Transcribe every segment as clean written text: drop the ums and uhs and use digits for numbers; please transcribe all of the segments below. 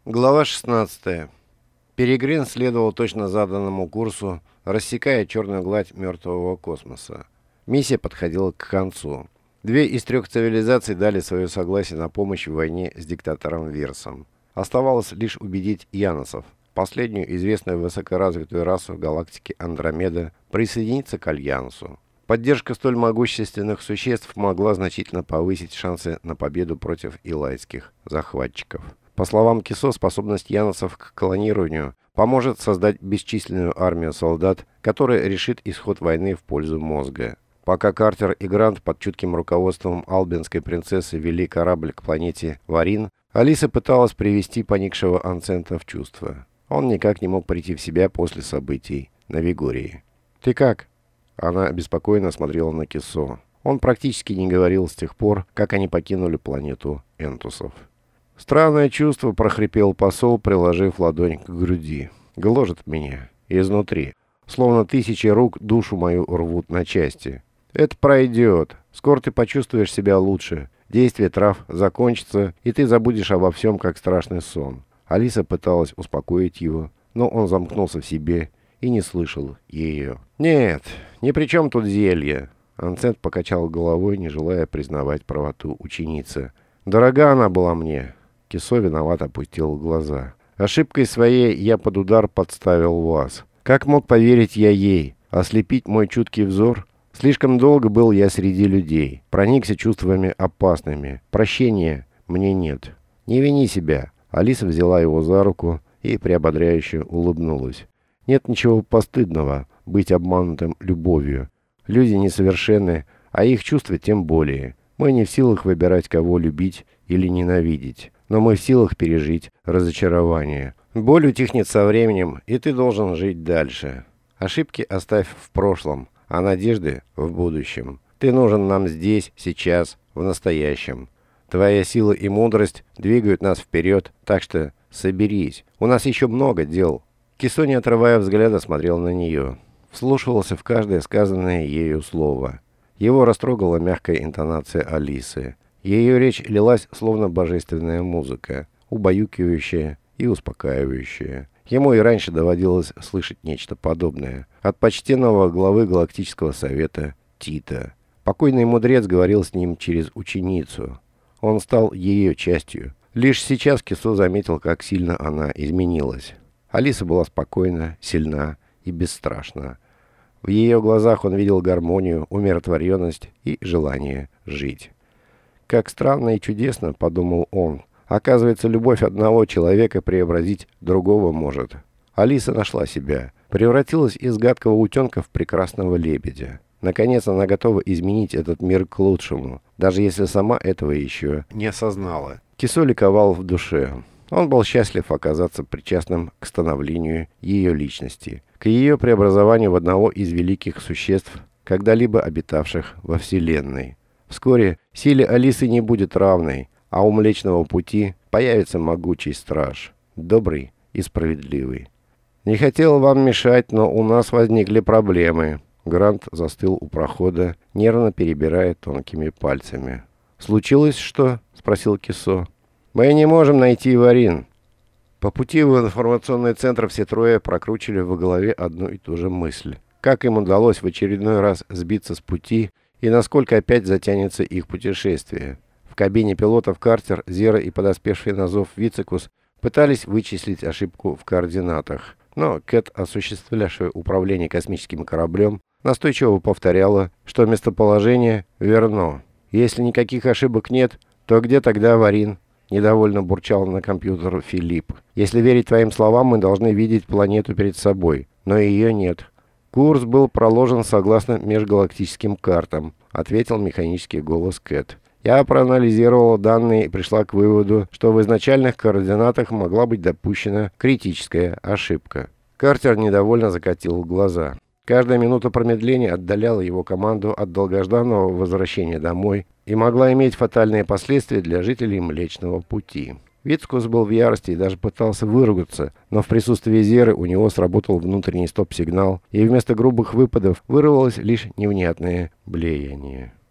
Глава 16. Перегрин следовал точно заданному курсу, рассекая черную гладь мертвого космоса. Миссия подходила к концу. 2 из 3 цивилизаций дали свое согласие на помощь в войне с диктатором Вирсом. Оставалось лишь убедить яносов, последнюю известную высокоразвитую расу галактики Андромеда, присоединиться к Альянсу. Поддержка столь могущественных существ могла значительно повысить шансы на победу против илайских захватчиков. По словам Кисо, способность яносов к клонированию поможет создать бесчисленную армию солдат, которая решит исход войны в пользу мозга. Пока Картер и Грант под чутким руководством албинской принцессы вели корабль к планете Варин, Алиса пыталась привести поникшего Анцента в чувство. Он никак не мог прийти в себя после событий на Вигории. «Ты как?» Она обеспокоенно смотрела на Кисо. Он практически не говорил с тех пор, как они покинули планету Энтусов. «Странное чувство», — прохрипел посол, приложив ладонь к груди. «Гложет меня изнутри. Словно 1000 рук душу мою рвут на части. Это пройдет. Скоро ты почувствуешь себя лучше. Действие трав закончится, и ты забудешь обо всем, как страшный сон». Алиса пыталась успокоить его, но он замкнулся в себе и не слышал ее. «Нет, ни при чем тут зелье». Анцент покачал головой, не желая признавать правоту ученицы. «Дорога она была мне». Кисо виновато опустил глаза. «Ошибкой своей я под удар подставил вас. Как мог поверить я ей? Ослепить мой чуткий взор? Слишком долго был я среди людей. Проникся чувствами опасными. Прощения мне нет. Не вини себя». Алиса взяла его за руку и приободряюще улыбнулась. «Нет ничего постыдного быть обманутым любовью. Люди несовершенны, а их чувства тем более. Мы не в силах выбирать, кого любить или ненавидеть. Но мы в силах пережить разочарование. Боль утихнет со временем, и ты должен жить дальше. Ошибки оставь в прошлом, а надежды в будущем. Ты нужен нам здесь, сейчас, в настоящем. Твоя сила и мудрость двигают нас вперед, так что соберись. У нас еще много дел». Кисо, не отрывая взгляда, смотрел на нее. Вслушивался в каждое сказанное ею слово. Его растрогала мягкая интонация Алисы. Ее речь лилась, словно божественная музыка, убаюкивающая и успокаивающая. Ему и раньше доводилось слышать нечто подобное. От почтенного главы Галактического Совета Тита. Покойный мудрец говорил с ним через ученицу. Он стал ее частью. Лишь сейчас Кисо заметил, как сильно она изменилась. Алиса была спокойна, сильна и бесстрашна. В ее глазах он видел гармонию, умиротворенность и желание жить. «Как странно и чудесно», — подумал он. «Оказывается, любовь одного человека преобразить другого может». Алиса нашла себя. Превратилась из гадкого утенка в прекрасного лебедя. Наконец она готова изменить этот мир к лучшему, даже если сама этого еще не осознала. Кисо ликовал в душе. Он был счастлив оказаться причастным к становлению ее личности, к ее преобразованию в одного из великих существ, когда-либо обитавших во Вселенной. Вскоре силе Алисы не будет равной, а у Млечного Пути появится могучий страж, добрый и справедливый. «Не хотел вам мешать, но у нас возникли проблемы». Грант застыл у прохода, нервно перебирая тонкими пальцами. «Случилось что?» — спросил Кисо. «Мы не можем найти Варин». По пути в информационный центр все трое прокручивали в голове одну и ту же мысль. Как им удалось в очередной раз сбиться с пути и насколько опять затянется их путешествие. В кабине пилотов Картер, Зера и подоспевший на зов Вицекус пытались вычислить ошибку в координатах. Но Кэт, осуществлявшая управление космическим кораблем, настойчиво повторяла, что местоположение верно. «Если никаких ошибок нет, то где тогда Варин?» — недовольно бурчал на компьютер Филипп. «Если верить твоим словам, мы должны видеть планету перед собой, но ее нет». «Курс был проложен согласно межгалактическим картам», — ответил механический голос Кэт. «Я проанализировала данные и пришла к выводу, что в изначальных координатах могла быть допущена критическая ошибка». Картер недовольно закатил глаза. Каждая минута промедления отдаляла его команду от долгожданного возвращения домой и могла иметь фатальные последствия для жителей Млечного Пути. Вицкус был в ярости и даже пытался выругаться, но в присутствии Зеры у него сработал внутренний стоп-сигнал, и вместо грубых выпадов вырвалось лишь невнятное блеяние.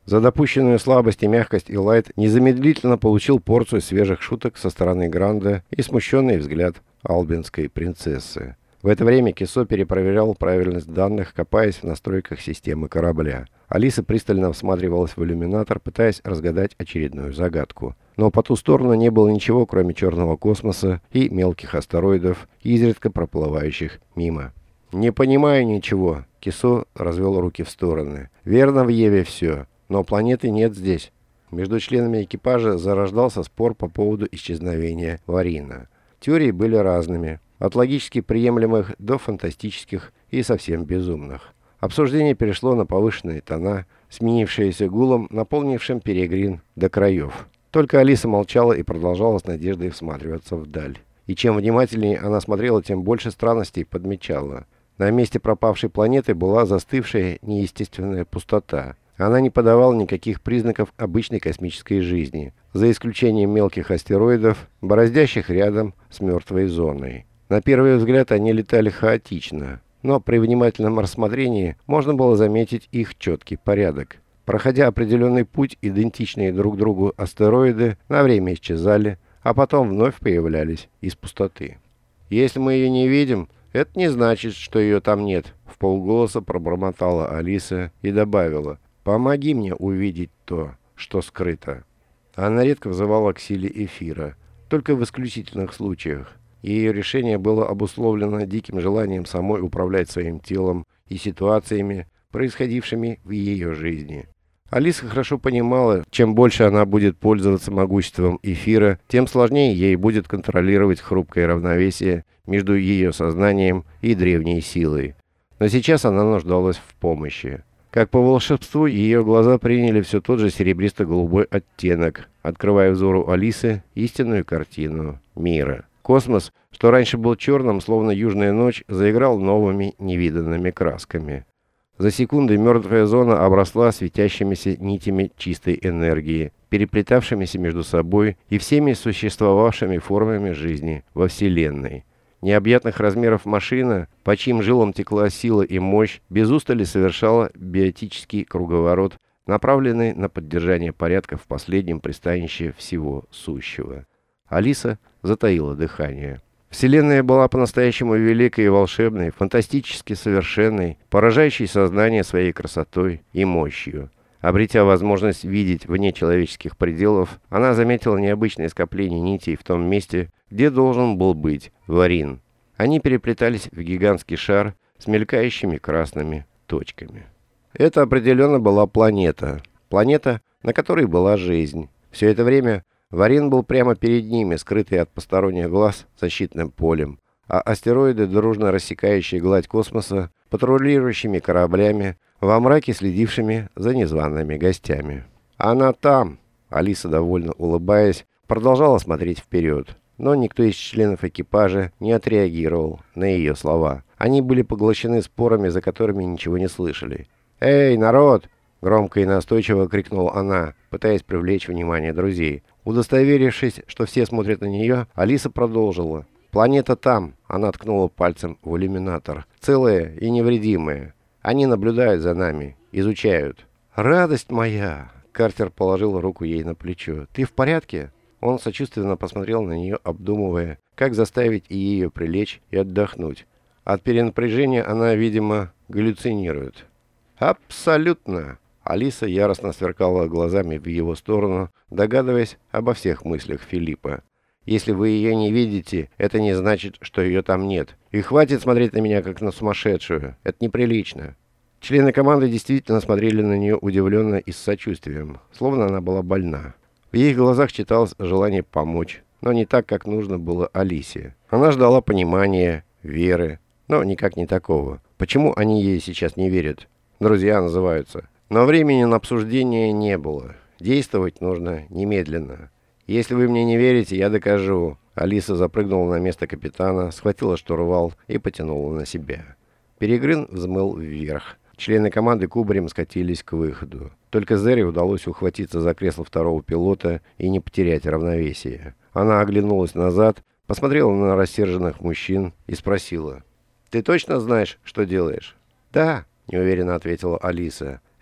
За допущенную слабость и мягкость Элайт незамедлительно получил порцию свежих шуток со стороны Гранда и смущенный взгляд албинской принцессы. В это время Кисо перепроверял правильность данных, копаясь в настройках системы корабля. Алиса пристально всматривалась в иллюминатор, пытаясь разгадать очередную загадку. Но по ту сторону не было ничего, кроме черного космоса и мелких астероидов, изредка проплывающих мимо. «Не понимаю ничего», — Кисо развел руки в стороны. «Верно в Еве все, но планеты нет здесь». Между членами экипажа зарождался спор по поводу исчезновения Варина. Теории были разными, от логически приемлемых до фантастических и совсем безумных. Обсуждение перешло на повышенные тона, сменившиеся гулом, наполнившим Перегрин до краев. Только Алиса молчала и продолжала с надеждой всматриваться вдаль. И чем внимательнее она смотрела, тем больше странностей подмечала. На месте пропавшей планеты была застывшая неестественная пустота. Она не подавала никаких признаков обычной космической жизни, за исключением мелких астероидов, бороздящих рядом с мертвой зоной. На первый взгляд они летали хаотично, но при внимательном рассмотрении можно было заметить их четкий порядок. Проходя определенный путь, идентичные друг другу астероиды на время исчезали, а потом вновь появлялись из пустоты. «Если мы ее не видим, это не значит, что ее там нет», — вполголоса пробормотала Алиса и добавила: «Помоги мне увидеть то, что скрыто». Она редко взывала к силе эфира, только в исключительных случаях. Ее решение было обусловлено диким желанием самой управлять своим телом и ситуациями, происходившими в ее жизни. Алиса хорошо понимала, чем больше она будет пользоваться могуществом эфира, тем сложнее ей будет контролировать хрупкое равновесие между ее сознанием и древней силой. Но сейчас она нуждалась в помощи. Как по волшебству, ее глаза приняли все тот же серебристо-голубой оттенок, открывая взору Алисы истинную картину мира. Космос, что раньше был черным, словно южная ночь, заиграл новыми невиданными красками. За секунды мертвая зона обросла светящимися нитями чистой энергии, переплетавшимися между собой и всеми существовавшими формами жизни во Вселенной. Необъятных размеров машина, по чьим жилам текла сила и мощь, без устали совершала биотический круговорот, направленный на поддержание порядка в последнем пристанище всего сущего. Алиса затаила дыхание. Вселенная была по-настоящему великой и волшебной, фантастически совершенной, поражающей сознание своей красотой и мощью. Обретя возможность видеть вне человеческих пределов, она заметила необычное скопление нитей в том месте, где должен был быть Варин. Они переплетались в гигантский шар с мелькающими красными точками. Это определенно была планета. Планета, на которой была жизнь. Все это время Варин был прямо перед ними, скрытый от посторонних глаз защитным полем, а астероиды, дружно рассекающие гладь космоса, патрулирующими кораблями, во мраке следившими за незваными гостями. «Она там!» — Алиса, довольно улыбаясь, продолжала смотреть вперед. Но никто из членов экипажа не отреагировал на ее слова. Они были поглощены спорами, за которыми ничего не слышали. «Эй, народ!» — громко и настойчиво крикнула она, пытаясь привлечь внимание друзей. Удостоверившись, что все смотрят на нее, Алиса продолжила. «Планета там!» — она ткнула пальцем в иллюминатор. «Целая и невредимая. Они наблюдают за нами, изучают». «Радость моя!» — Картер положил руку ей на плечо. «Ты в порядке?» Он сочувственно посмотрел на нее, обдумывая, как заставить и ее прилечь и отдохнуть. От перенапряжения она, видимо, галлюцинирует. «Абсолютно!» Алиса яростно сверкала глазами в его сторону, догадываясь обо всех мыслях Филиппа. «Если вы ее не видите, это не значит, что ее там нет. И хватит смотреть на меня, как на сумасшедшую. Это неприлично». Члены команды действительно смотрели на нее удивленно и с сочувствием, словно она была больна. В их глазах читалось желание помочь, но не так, как нужно было Алисе. Она ждала понимания, веры, но никак не такого. Почему они ей сейчас не верят? Друзья называются. Но времени на обсуждение не было. Действовать нужно немедленно. «Если вы мне не верите, я докажу». Алиса запрыгнула на место капитана, схватила штурвал и потянула на себя. Перегрин взмыл вверх. Члены команды кубарем скатились к выходу. Только Зере удалось ухватиться за кресло второго пилота и не потерять равновесие. Она оглянулась назад, посмотрела на рассерженных мужчин и спросила: «Ты точно знаешь, что делаешь?» «Да», — неуверенно ответила Алиса.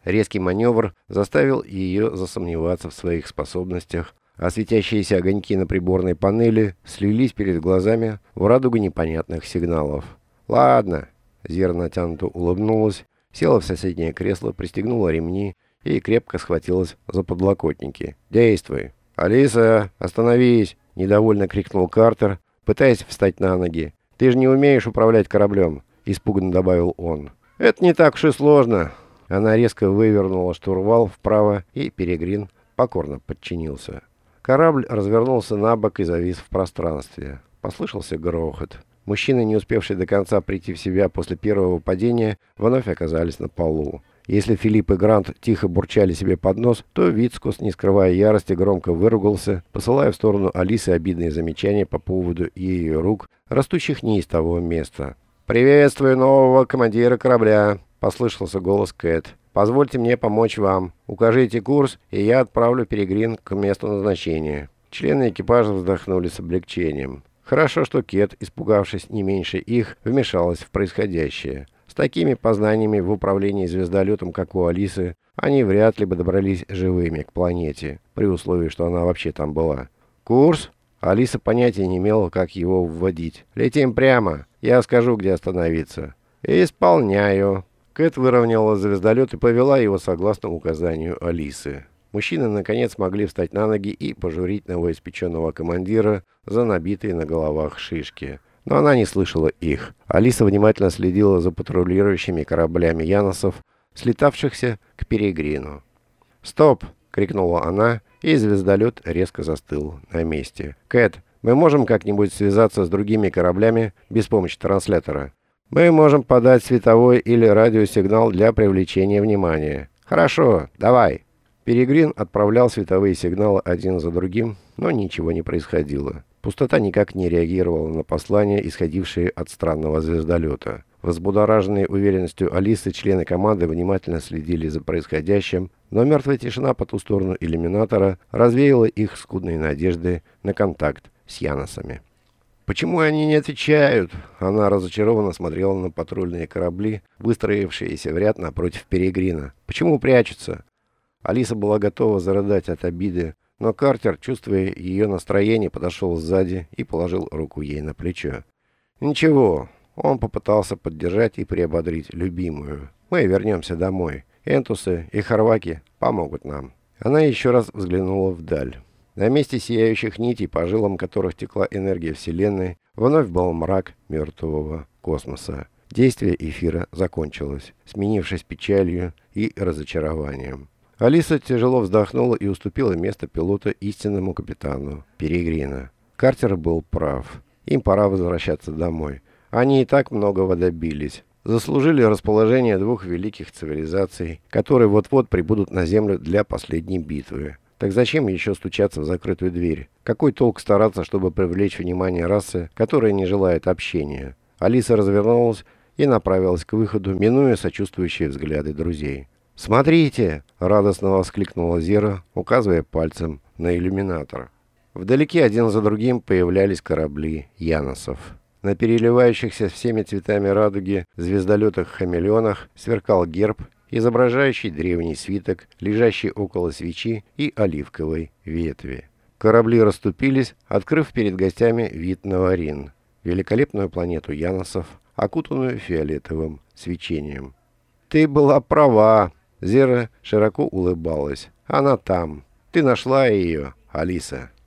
Резкий маневр заставил ее засомневаться в своих способностях, а светящиеся огоньки на приборной панели слились перед глазами в радугу непонятных сигналов. «Ладно», — Зира натянуто улыбнулась, села в соседнее кресло, пристегнула ремни и крепко схватилась за подлокотники. «Действуй!» «Алиса, остановись!» — недовольно крикнул Картер, пытаясь встать на ноги. «Ты же не умеешь управлять кораблем!» — испуганно добавил он. «Это не так уж и сложно!» Она резко вывернула штурвал вправо, и Перегрин покорно подчинился. Корабль развернулся на бок и завис в пространстве. Послышался грохот. Мужчины, не успевшие до конца прийти в себя после первого падения, вновь оказались на полу. Если Филипп и Грант тихо бурчали себе под нос, то Вицкус, не скрывая ярости, громко выругался, посылая в сторону Алисы обидные замечания по поводу ее рук, растущих не из того места. «Приветствую нового командира корабля!» — послышался голос Кэт. «Позвольте мне помочь вам. Укажите курс, и я отправлю Перегрин к месту назначения». Члены экипажа вздохнули с облегчением. Хорошо, что Кэт, испугавшись не меньше их, вмешалась в происходящее. С такими познаниями в управлении звездолетом, как у Алисы, они вряд ли бы добрались живыми к планете, при условии, что она вообще там была. «Курс?» Алиса понятия не имела, как его вводить. «Летим прямо. Я скажу, где остановиться». «Исполняю». Кэт выровняла звездолет и повела его согласно указанию Алисы. Мужчины наконец смогли встать на ноги и пожурить новоиспеченного командира за набитые на головах шишки. Но она не слышала их. Алиса внимательно следила за патрулирующими кораблями яносов, слетавшихся к Перегрину. «Стоп!» — крикнула она, и звездолет резко застыл на месте. «Кэт, мы можем как-нибудь связаться с другими кораблями без помощи транслятора?» «Мы можем подать световой или радиосигнал для привлечения внимания». «Хорошо, давай». Перегрин отправлял световые сигналы один за другим, но ничего не происходило. Пустота никак не реагировала на послания, исходившие от странного звездолета. Возбудораженные уверенностью Алисы, члены команды внимательно следили за происходящим, но мертвая тишина по ту сторону иллюминатора развеяла их скудные надежды на контакт с яносами. «Почему они не отвечают?» Она разочарованно смотрела на патрульные корабли, выстроившиеся в ряд напротив Перегрина. «Почему прячутся?» Алиса была готова зарыдать от обиды, но Картер, чувствуя ее настроение, подошел сзади и положил руку ей на плечо. «Ничего», — он попытался поддержать и приободрить любимую. «Мы вернемся домой. Энтусы и Хорваки помогут нам». Она еще раз взглянула вдаль. На месте сияющих нитей, по жилам которых текла энергия Вселенной, вновь был мрак мертвого космоса. Действие эфира закончилось, сменившись печалью и разочарованием. Алиса тяжело вздохнула и уступила место пилота истинному капитану Перегрина. Картер был прав. Им пора возвращаться домой. Они и так многого добились. Заслужили расположение двух великих цивилизаций, которые вот-вот прибудут на Землю для последней битвы. Так зачем еще стучаться в закрытую дверь? Какой толк стараться, чтобы привлечь внимание расы, которая не желает общения? Алиса развернулась и направилась к выходу, минуя сочувствующие взгляды друзей. «Смотрите!» — радостно воскликнула Зира, указывая пальцем на иллюминатор. Вдалеке один за другим появлялись корабли яносов. На переливающихся всеми цветами радуги звездолетах-хамелеонах сверкал герб, изображающий древний свиток, лежащий около свечи и оливковой ветви. Корабли расступились, открыв перед гостями вид на Варин, великолепную планету яносов, окутанную фиолетовым свечением. «Ты была права!» — Зира широко улыбалась. «Она там. Ты нашла ее, Алиса».